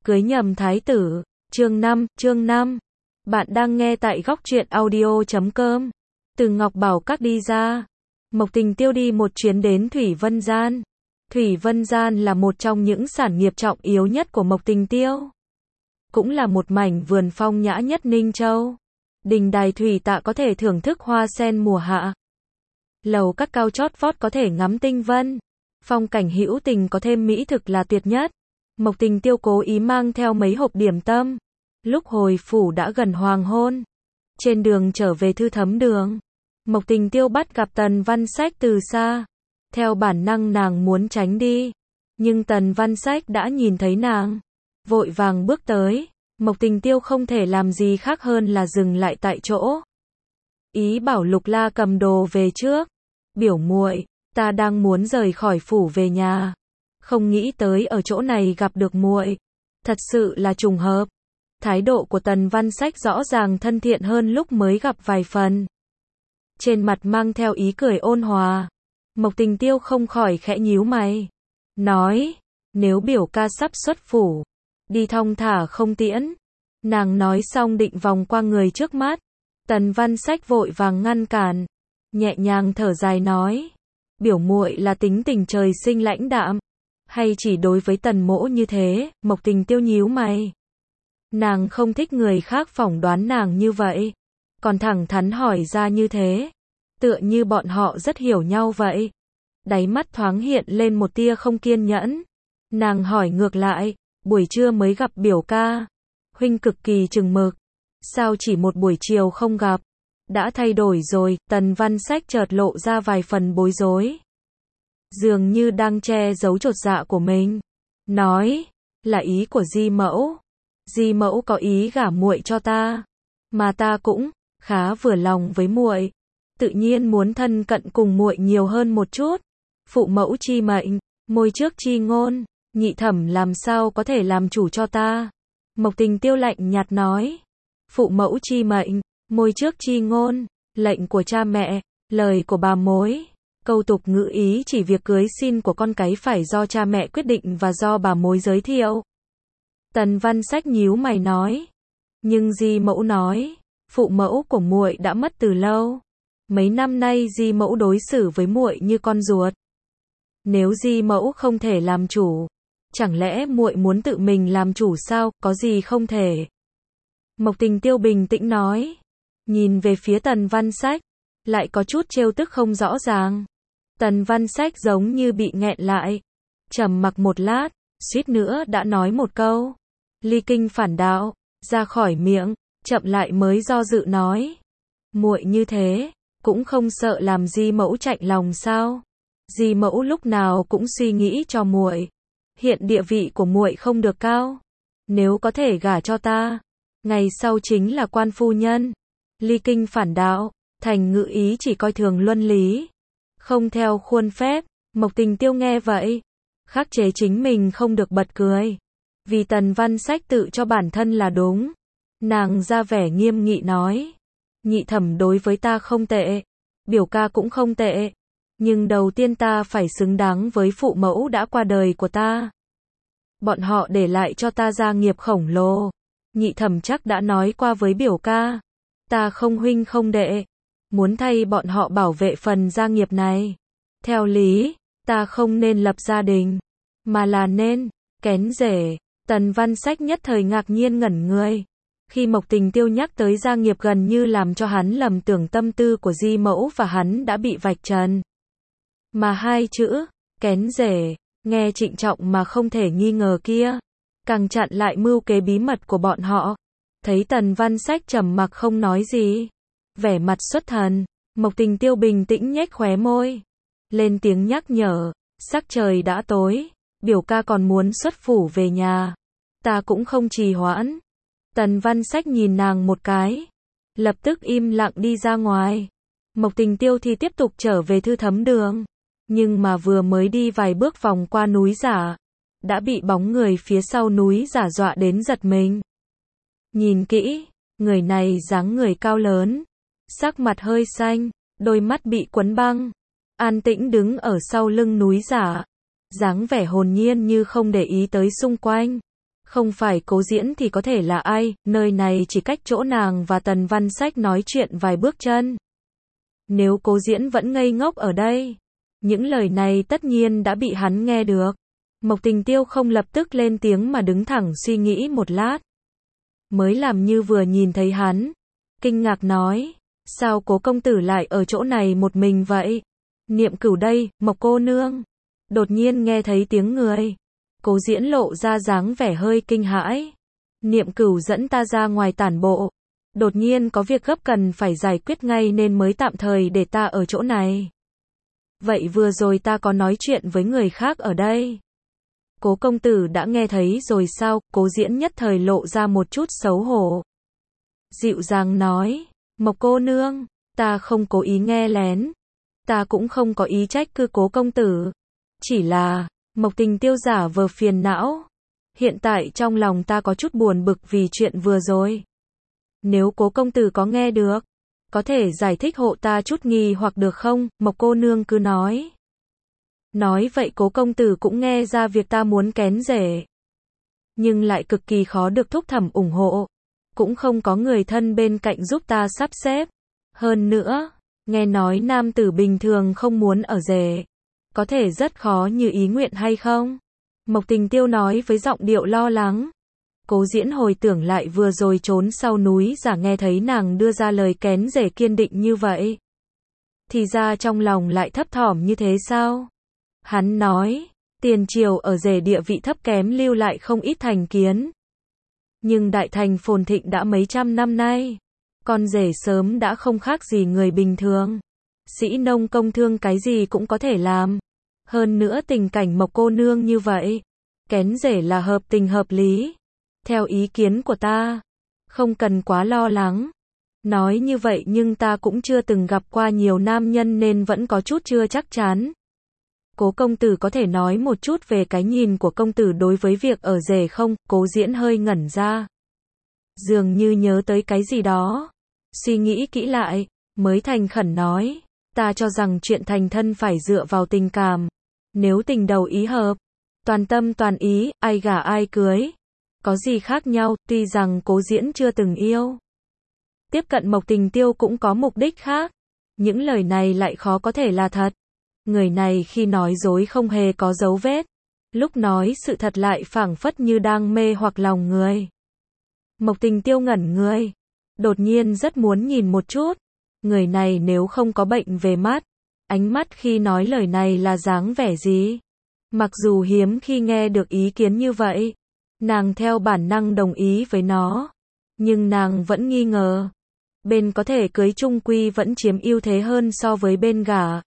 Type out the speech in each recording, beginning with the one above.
Cưới nhầm thái tử. Chương 5. Bạn đang nghe tại góc truyện audio.com. Từ Ngọc Bảo Các đi ra. Mộc Tình Tiêu đi một chuyến đến Thủy Vân Gian. Thủy Vân Gian là một trong những sản nghiệp trọng yếu nhất của Mộc Tình Tiêu. Cũng là một mảnh vườn phong nhã nhất Ninh Châu. Đình đài thủy tạ có thể thưởng thức hoa sen mùa hạ. Lầu các cao chót vót có thể ngắm tinh vân. Phong cảnh hữu tình có thêm mỹ thực là tuyệt nhất. Mộc Tình Tiêu cố ý mang theo mấy hộp điểm tâm. Lúc hồi phủ đã gần hoàng hôn. Trên đường trở về Thư Thấm Đường, Mộc Tình Tiêu bắt gặp Tần Văn Sách từ xa. Theo bản năng nàng muốn tránh đi, nhưng Tần Văn Sách đã nhìn thấy nàng, vội vàng bước tới. Mộc Tình Tiêu không thể làm gì khác hơn là dừng lại tại chỗ. Ý bảo Lục La cầm đồ về trước. Biểu muội, ta đang muốn rời khỏi phủ về nhà, không nghĩ tới ở chỗ này gặp được muội, thật sự là trùng hợp. Thái độ của Tần Văn Sách rõ ràng thân thiện hơn lúc mới gặp vài phần. Trên mặt mang theo ý cười ôn hòa. Mộc Tình Tiêu không khỏi khẽ nhíu mày, nói, nếu biểu ca sắp xuất phủ, đi thong thả không tiễn. Nàng nói xong định vòng qua người trước mắt. Tần Văn Sách vội vàng ngăn cản, nhẹ nhàng thở dài nói, biểu muội là tính tình trời sinh lãnh đạm, hay chỉ đối với Tần mỗ như thế? Mộc Tình Tiêu nhíu mày. Nàng không thích người khác phỏng đoán nàng như vậy, còn thẳng thắn hỏi ra như thế, tựa như bọn họ rất hiểu nhau vậy. Đáy mắt thoáng hiện lên một tia không kiên nhẫn. Nàng hỏi ngược lại, buổi trưa mới gặp biểu ca, huynh cực kỳ chừng mực, sao chỉ một buổi chiều không gặp, đã thay đổi rồi? Tần Văn Sách chợt lộ ra vài phần bối rối, dường như đang che giấu chột dạ của mình, nói, là ý của Di mẫu. Di mẫu có ý gả muội cho ta, mà ta cũng khá vừa lòng với muội, tự nhiên muốn thân cận cùng muội nhiều hơn một chút. Phụ mẫu chi mệnh, môi trước chi ngôn, nhị thẩm làm sao có thể làm chủ cho ta? Mộc Tình Tiêu lạnh nhạt nói, phụ mẫu chi mệnh, môi trước chi ngôn, lệnh của cha mẹ, lời của bà mối. Câu tục ngữ ý chỉ việc cưới xin của con cái phải do cha mẹ quyết định và do bà mối giới thiệu. Tần Văn Sách nhíu mày nói, nhưng Di mẫu nói, phụ mẫu của muội đã mất từ lâu. Mấy năm nay Di mẫu đối xử với muội như con ruột. Nếu Di mẫu không thể làm chủ, chẳng lẽ muội muốn tự mình làm chủ sao? Có gì không thể? Mộc Tình Tiêu bình tĩnh nói, nhìn về phía Tần Văn Sách, lại có chút trêu tức không rõ ràng. Tần Văn Sách giống như bị nghẹn lại, trầm mặc một lát, suýt nữa đã nói một câu ly kinh phản đạo ra khỏi miệng, chậm lại mới do dự nói, muội như thế cũng không sợ làm Di mẫu chạnh lòng sao? Di mẫu lúc nào cũng suy nghĩ cho muội, hiện địa vị của muội không được cao, nếu có thể gả cho ta, ngày sau chính là quan phu nhân. Ly kinh phản đạo, thành ngữ ý chỉ coi thường luân lý, không theo khuôn phép. Mộc Tình Tiêu nghe vậy, khắc chế chính mình không được bật cười, vì Tần Văn Sách tự cho bản thân là đúng. Nàng ra vẻ nghiêm nghị nói, nhị thẩm đối với ta không tệ, biểu ca cũng không tệ, nhưng đầu tiên ta phải xứng đáng với phụ mẫu đã qua đời của ta. Bọn họ để lại cho ta gia nghiệp khổng lồ, nhị thẩm chắc đã nói qua với biểu ca, ta không huynh không đệ, muốn thay bọn họ bảo vệ phần gia nghiệp này. Theo lý, ta không nên lập gia đình, mà là nên kén rể. Tần Văn Sách nhất thời ngạc nhiên ngẩn người, khi Mộc Tình Tiêu nhắc tới gia nghiệp gần như làm cho hắn lầm tưởng tâm tư của Di mẫu và hắn đã bị vạch trần. Mà hai chữ kén rể, nghe trịnh trọng mà không thể nghi ngờ kia, càng chặn lại mưu kế bí mật của bọn họ. Thấy Tần Văn Sách trầm mặc không nói gì, vẻ mặt xuất thần, Mộc Tình Tiêu bình tĩnh nhếch khóe môi, lên tiếng nhắc nhở, sắc trời đã tối, biểu ca còn muốn xuất phủ về nhà, ta cũng không trì hoãn. Tần Văn Sách nhìn nàng một cái, lập tức im lặng đi ra ngoài. Mộc Tình Tiêu thì tiếp tục trở về Thư Thấm Đường, nhưng mà vừa mới đi vài bước vòng qua núi giả, đã bị bóng người phía sau núi giả dọa đến giật mình. Nhìn kỹ, người này dáng người cao lớn, sắc mặt hơi xanh, đôi mắt bị quấn băng, an tĩnh đứng ở sau lưng núi giả, dáng vẻ hồn nhiên như không để ý tới xung quanh. Không phải Cố Diễn thì có thể là ai, nơi này chỉ cách chỗ nàng và Tần Văn Sách nói chuyện vài bước chân. Nếu Cố Diễn vẫn ngây ngốc ở đây, những lời này tất nhiên đã bị hắn nghe được. Mộc Tình Tiêu không lập tức lên tiếng mà đứng thẳng suy nghĩ một lát. Mới làm như vừa nhìn thấy hắn. Kinh ngạc nói, sao Cố công tử lại ở chỗ này một mình vậy? Niệm Cửu đây, Mộc cô nương. Đột nhiên nghe thấy tiếng người. Cố Diễn lộ ra dáng vẻ hơi kinh hãi. Niệm Cửu dẫn ta ra ngoài tản bộ. Đột nhiên có việc gấp cần phải giải quyết ngay nên mới tạm thời để ta ở chỗ này. Vậy vừa rồi ta có nói chuyện với người khác ở đây. Cố công tử đã nghe thấy rồi sao? Cố Diễn nhất thời lộ ra một chút xấu hổ. Dịu dàng nói, Mộc cô nương, ta không cố ý nghe lén. Ta cũng không có ý trách cứ Cố công tử. Chỉ là, Mộc Tình Tiêu giả vờ phiền não. Hiện tại trong lòng ta có chút buồn bực vì chuyện vừa rồi. Nếu Cố công tử có nghe được, có thể giải thích hộ ta chút nghi hoặc được không? Mộc cô nương cứ nói. Nói vậy Cố công tử cũng nghe ra việc ta muốn kén rể. Nhưng lại cực kỳ khó được thúc thẩm ủng hộ. Cũng không có người thân bên cạnh giúp ta sắp xếp. Hơn nữa, nghe nói nam tử bình thường không muốn ở rể. Có thể rất khó như ý nguyện hay không? Mộc Tình Tiêu nói với giọng điệu lo lắng. Cố Diễn hồi tưởng lại vừa rồi trốn sau núi giả nghe thấy nàng đưa ra lời kén rể kiên định như vậy. Thì ra trong lòng lại thấp thỏm như thế sao? Hắn nói, tiền triều ở rể địa vị thấp kém lưu lại không ít thành kiến. Nhưng đại thành phồn thịnh đã mấy trăm năm nay. Con rể sớm đã không khác gì người bình thường. Sĩ nông công thương cái gì cũng có thể làm. Hơn nữa tình cảnh Mộc cô nương như vậy. Kén rể là hợp tình hợp lý. Theo ý kiến của ta, không cần quá lo lắng. Nói như vậy nhưng ta cũng chưa từng gặp qua nhiều nam nhân nên vẫn có chút chưa chắc chắn. Cố công tử có thể nói một chút về cái nhìn của công tử đối với việc ở rể không? Cố Diễn hơi ngẩn ra. Dường như nhớ tới cái gì đó. Suy nghĩ kỹ lại, mới thành khẩn nói. Ta cho rằng chuyện thành thân phải dựa vào tình cảm. Nếu tình đầu ý hợp, toàn tâm toàn ý, ai gả ai cưới. Có gì khác nhau, tuy rằng Cố Diễn chưa từng yêu. Tiếp cận Mộc Tình Tiêu cũng có mục đích khác. Những lời này lại khó có thể là thật. Người này khi nói dối không hề có dấu vết. Lúc nói sự thật lại phảng phất như đang mê hoặc lòng người. Mộc Tình Tiêu ngẩn người. Đột nhiên rất muốn nhìn một chút. Người này nếu không có bệnh về mắt. Ánh mắt khi nói lời này là dáng vẻ gì? Mặc dù hiếm khi nghe được ý kiến như vậy. Nàng theo bản năng đồng ý với nó. Nhưng nàng vẫn nghi ngờ. Bên có thể cưới chung quy vẫn chiếm ưu thế hơn so với bên gả.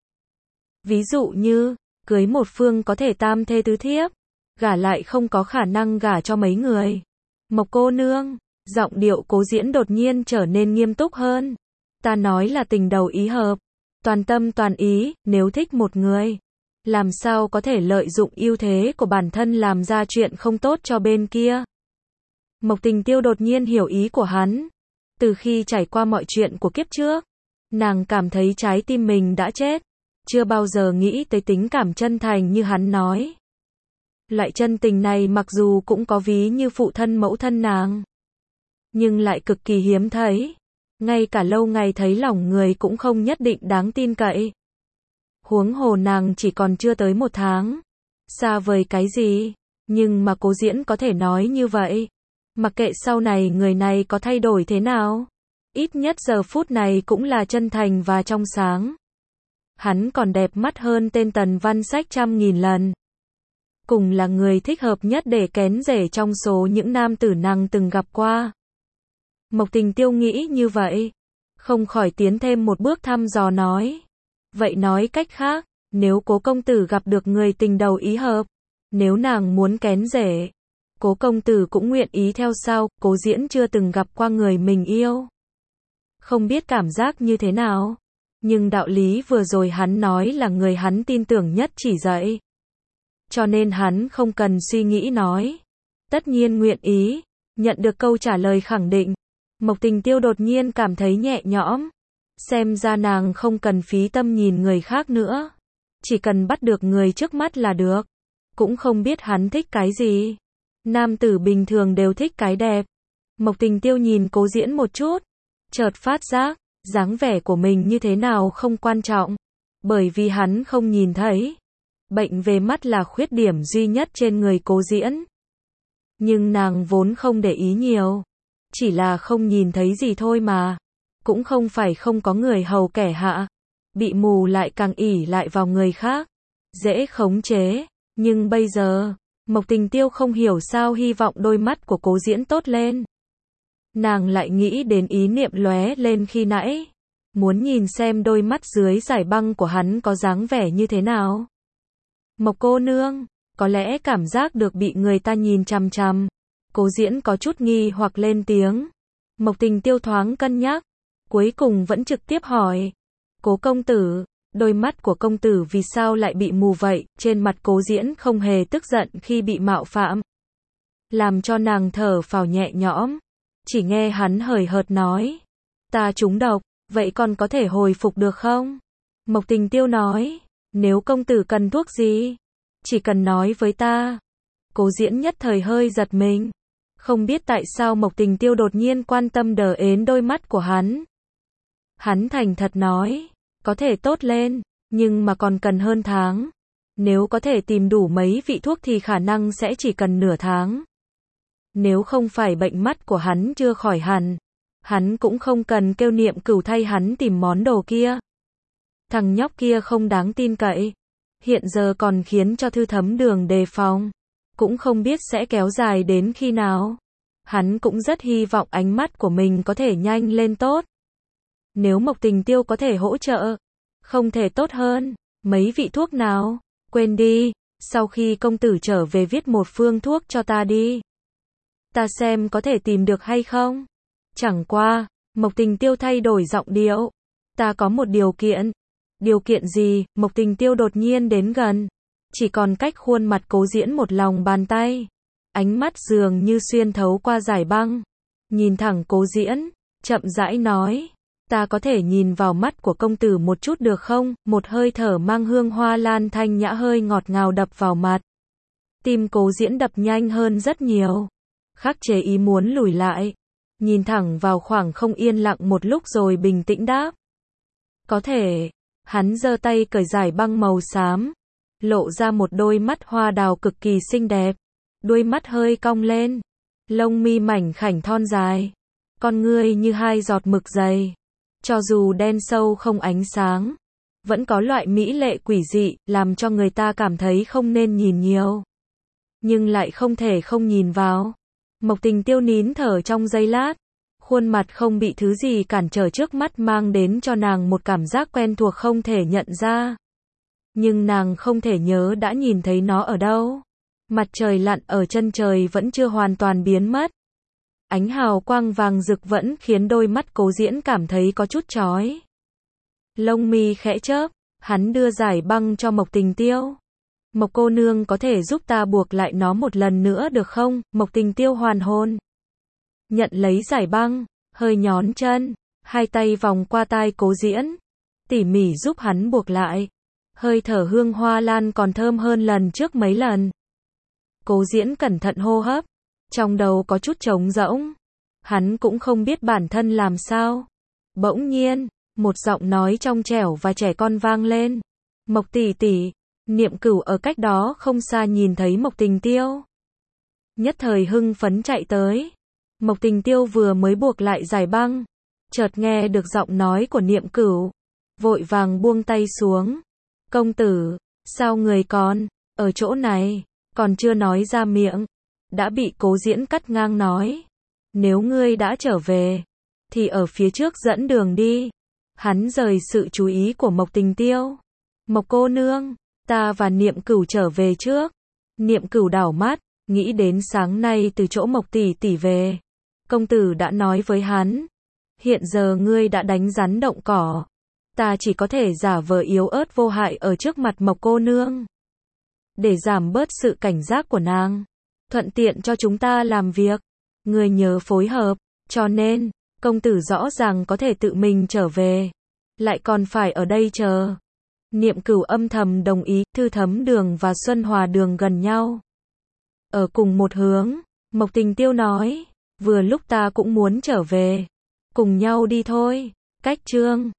Ví dụ như, cưới một phương có thể tam thê tứ thiếp. Gả lại không có khả năng gả cho mấy người. Mộc cô nương, giọng điệu Cố Diễn đột nhiên trở nên nghiêm túc hơn. Ta nói là tình đầu ý hợp. Toàn tâm toàn ý, nếu thích một người. Làm sao có thể lợi dụng ưu thế của bản thân làm ra chuyện không tốt cho bên kia. Mộc Tình Tiêu đột nhiên hiểu ý của hắn. Từ khi trải qua mọi chuyện của kiếp trước, nàng cảm thấy trái tim mình đã chết. Chưa bao giờ nghĩ tới tính cảm chân thành như hắn nói. Loại chân tình này mặc dù cũng có ví như phụ thân mẫu thân nàng. Nhưng lại cực kỳ hiếm thấy. Ngay cả lâu ngày thấy lòng người cũng không nhất định đáng tin cậy. Huống hồ nàng chỉ còn chưa tới 1 tháng. Xa vời cái gì? Nhưng mà Cố Diễn có thể nói như vậy. Mặc kệ sau này người này có thay đổi thế nào. Ít nhất giờ phút này cũng là chân thành và trong sáng. Hắn còn đẹp mắt hơn tên Tần Văn Sách 100.000 lần. Cùng là người thích hợp nhất để kén rể trong số những nam tử nàng từng gặp qua. Mộc Tình Tiêu nghĩ như vậy. Không khỏi tiến thêm một bước thăm dò nói. Vậy nói cách khác, nếu Cố công tử gặp được người tình đầu ý hợp, nếu nàng muốn kén rể, Cố công tử cũng nguyện ý theo sao? Cố Diễn chưa từng gặp qua người mình yêu. Không biết cảm giác như thế nào. Nhưng đạo lý vừa rồi hắn nói là người hắn tin tưởng nhất chỉ dạy. Cho nên hắn không cần suy nghĩ nói. Tất nhiên nguyện ý. Nhận được câu trả lời khẳng định. Mộc Tình Tiêu đột nhiên cảm thấy nhẹ nhõm. Xem ra nàng không cần phí tâm nhìn người khác nữa. Chỉ cần bắt được người trước mắt là được. Cũng không biết hắn thích cái gì. Nam tử bình thường đều thích cái đẹp. Mộc Tình Tiêu nhìn Cố Diễn một chút, chợt phát giác, dáng vẻ của mình như thế nào không quan trọng, bởi vì hắn không nhìn thấy. Bệnh về mắt là khuyết điểm duy nhất trên người Cố Diễn. Nhưng nàng vốn không để ý nhiều, chỉ là không nhìn thấy gì thôi mà. Cũng không phải không có người hầu kẻ hạ, bị mù lại càng ỷ lại vào người khác, dễ khống chế. Nhưng bây giờ, Mộc Tình Tiêu không hiểu sao hy vọng đôi mắt của Cố Diễn tốt lên. Nàng lại nghĩ đến ý niệm lóe lên khi nãy, muốn nhìn xem đôi mắt dưới giải băng của hắn có dáng vẻ như thế nào. Mộc cô nương, có lẽ cảm giác được bị người ta nhìn chằm chằm. Cố Diễn có chút nghi hoặc lên tiếng. Mộc Tình Tiêu thoáng cân nhắc, cuối cùng vẫn trực tiếp hỏi. Cố công tử, đôi mắt của công tử vì sao lại bị mù vậy? Trên mặt Cố Diễn không hề tức giận khi bị mạo phạm, làm cho nàng thở phào nhẹ nhõm. Chỉ nghe hắn hời hợt nói, ta trúng độc, vậy còn có thể hồi phục được không? Mộc Tình Tiêu nói, nếu công tử cần thuốc gì, chỉ cần nói với ta. Cố Diễn nhất thời hơi giật mình, không biết tại sao Mộc Tình Tiêu đột nhiên quan tâm đờ ến đôi mắt của hắn. Hắn thành thật nói, có thể tốt lên, nhưng mà còn cần hơn tháng. Nếu có thể tìm đủ mấy vị thuốc thì khả năng sẽ chỉ cần nửa tháng. Nếu không phải bệnh mắt của hắn chưa khỏi hẳn, hắn cũng không cần kêu Niệm Cửu thay hắn tìm món đồ kia. Thằng nhóc kia không đáng tin cậy, hiện giờ còn khiến cho Thư Thấm Đường đề phòng, cũng không biết sẽ kéo dài đến khi nào. Hắn cũng rất hy vọng ánh mắt của mình có thể nhanh lên tốt. Nếu Mộc Tình Tiêu có thể hỗ trợ, không thể tốt hơn. Mấy vị thuốc nào? Quên đi, sau khi công tử trở về viết một phương thuốc cho ta đi. Ta xem có thể tìm được hay không. Chẳng qua, Mộc Tình Tiêu thay đổi giọng điệu. Ta có một điều kiện. Điều kiện gì? Mộc Tình Tiêu đột nhiên đến gần, chỉ còn cách khuôn mặt Cố Diễn một lòng bàn tay. Ánh mắt dường như xuyên thấu qua giải băng, nhìn thẳng Cố Diễn, chậm rãi nói, ta có thể nhìn vào mắt của công tử một chút được không? Một hơi thở mang hương hoa lan thanh nhã hơi ngọt ngào đập vào mặt. Tim Cố Diễn đập nhanh hơn rất nhiều, khắc chế ý muốn lùi lại, nhìn thẳng vào khoảng không yên lặng một lúc rồi bình tĩnh đáp. Có thể. Hắn giơ tay cởi giải băng màu xám, lộ ra một đôi mắt hoa đào cực kỳ xinh đẹp, đuôi mắt hơi cong lên, lông mi mảnh khảnh thon dài, con ngươi như hai giọt mực dày, cho dù đen sâu không ánh sáng, vẫn có loại mỹ lệ quỷ dị, làm cho người ta cảm thấy không nên nhìn nhiều, nhưng lại không thể không nhìn vào. Mộc Tình Tiêu nín thở trong giây lát, khuôn mặt không bị thứ gì cản trở trước mắt mang đến cho nàng một cảm giác quen thuộc không thể nhận ra. Nhưng nàng không thể nhớ đã nhìn thấy nó ở đâu. Mặt trời lặn ở chân trời vẫn chưa hoàn toàn biến mất. Ánh hào quang vàng rực vẫn khiến đôi mắt Cố Diễn cảm thấy có chút chói. Lông mi khẽ chớp, hắn đưa giải băng cho Mộc Tình Tiêu. Mộc cô nương có thể giúp ta buộc lại nó một lần nữa được không? Mộc Tình Tiêu hoàn hồn, nhận lấy giải băng, hơi nhón chân, hai tay vòng qua tai Cố Diễn, tỉ mỉ giúp hắn buộc lại. Hơi thở hương hoa lan còn thơm hơn lần trước mấy lần. Cố Diễn cẩn thận hô hấp, trong đầu có chút trống rỗng. Hắn cũng không biết bản thân làm sao. Bỗng nhiên, một giọng nói trong trẻo và trẻ con vang lên. Mộc tỷ tỷ. Niệm Cửu ở cách đó không xa nhìn thấy Mộc Tình Tiêu, nhất thời hưng phấn chạy tới. Mộc Tình Tiêu vừa mới buộc lại giải băng, chợt nghe được giọng nói của Niệm Cửu, vội vàng buông tay xuống. Công tử, sao người còn ở chỗ này? Còn chưa nói ra miệng, đã bị Cố Diễn cắt ngang nói. Nếu ngươi đã trở về, thì ở phía trước dẫn đường đi. Hắn rời sự chú ý của Mộc Tình Tiêu. Mộc cô nương, ta và Niệm Cửu trở về trước. Niệm Cửu đảo mắt, nghĩ đến sáng nay từ chỗ Mộc tỷ tỷ về, công tử đã nói với hắn, hiện giờ ngươi đã đánh rắn động cỏ, ta chỉ có thể giả vờ yếu ớt vô hại ở trước mặt Mộc cô nương, để giảm bớt sự cảnh giác của nàng, thuận tiện cho chúng ta làm việc. Ngươi nhớ phối hợp, cho nên, công tử rõ ràng có thể tự mình trở về, lại còn phải ở đây chờ. Niệm Cửu âm thầm đồng ý. Thư Thấm Đường và Xuân Hòa Đường gần nhau, Ở cùng một hướng, Mộc Tình Tiêu nói, vừa lúc ta cũng muốn trở về. Cùng nhau đi thôi. Cách chương